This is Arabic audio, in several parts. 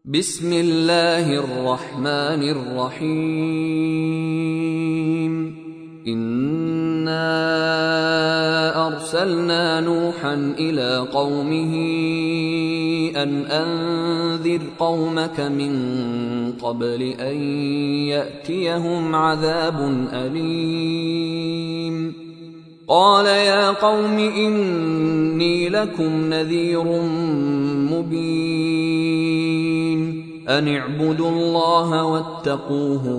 بسم الله الرحمن الرحيم. إنا أرسلنا نوحا إلى قومه أن أنذر قومك من قبل أن يأتيهم عذاب أليم. قال يا قوم إني لكم نذير مبين، أن اعبدوا الله واتقوه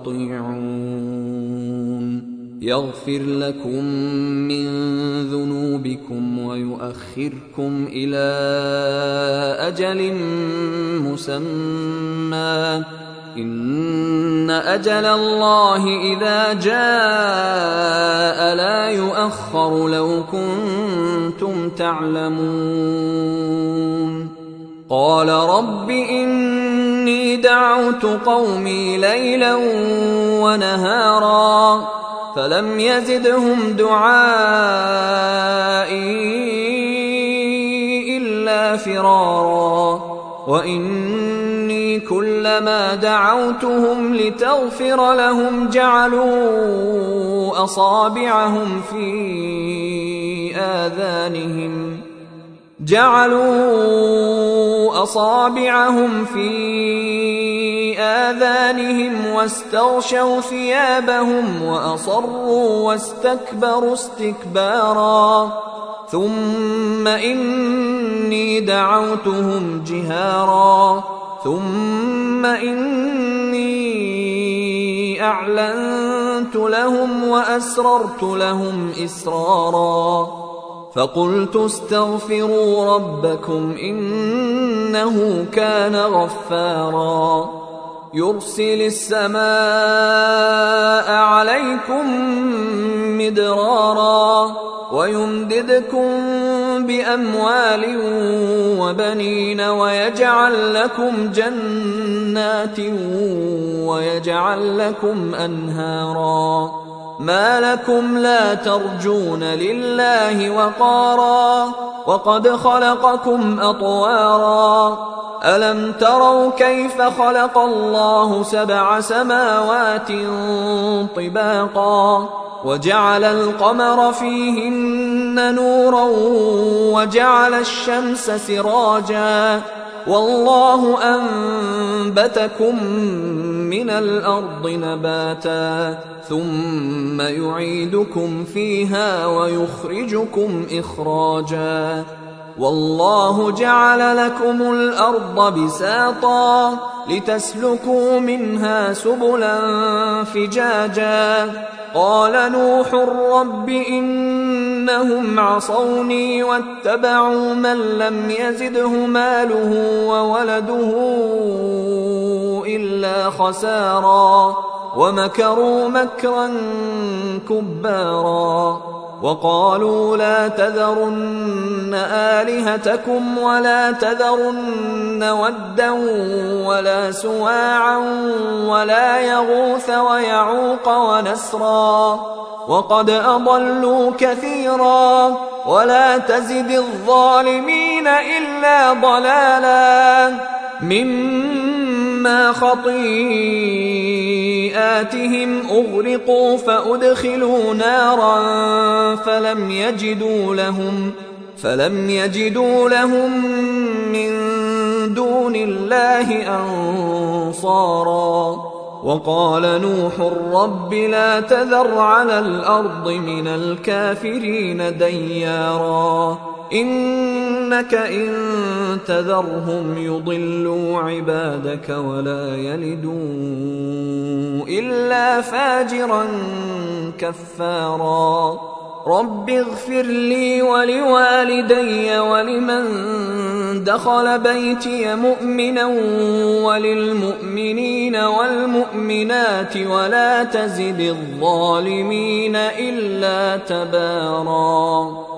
وأطيعون، يغفر لكم من ذنوبكم ويؤخركم إلى أجل مسمى، إن أجل الله إذا جاء لا يؤخر لو كنتم تعلمون. قال رب إني دعوت قومي ليلا ونهارا فلم يزدهم دعائي إلا فرارا، وإني كلما دعوتهم لتغفر لهم جعلوا أصابعهم في آذانهم واستغشوا ثيابهم وأصروا واستكبروا استكبارا، ثم إني دعوتهم جهارا، ثم إني أعلنت لهم وأسررت لهم إسرارا، فقلت استغفروا ربكم إنه كان غفارا، يرسل السماء عليكم مدرارا ويمددكم بأموال وبنين ويجعل لكم جنات ويجعل لكم أنهارا، ما لكم لا ترجون لله وقارا وقد خلقكم أطوارا، ألم تروا كيف خلق الله 7 سماوات طباقا وجعل القمر فيهن نورا وجعل الشمس سراجا، والله أنبتكم من الأرض نباتا ثم يعيدكم فيها ويخرجكم إخراجا، والله جعل لكم الأرض بساطا لتسلكوا منها سبلا فجاجا. قال نوح رب إنهم عصوني واتبعوا من لم يزده ماله وولده إلا خسارا، ومكروا مكرا كبارا، وقالوا لا تذرن آلهتكم ولا تذرن ودا ولا سواعا ولا يغوث ويعوق ونسرا، وقد أضلوا كثيرا، ولا تزد الظالمين إلا ضلالا، مما خطيئاتهم أغرقوا فأدخلوا نارا فلم يجدوا لهم من دون الله أنصارا. وقال نوح رب لا تذر على الأرض من الكافرين ديارا، إنك إن تذرهم يضلوا عبادك ولا يلدوا إلا فاجرا كفارا. رب اغفر لي ولوالدي ولمن دخل بيتي مؤمنا وللمؤمنين والمؤمنات ولا تزد الظالمين إلا تبارا.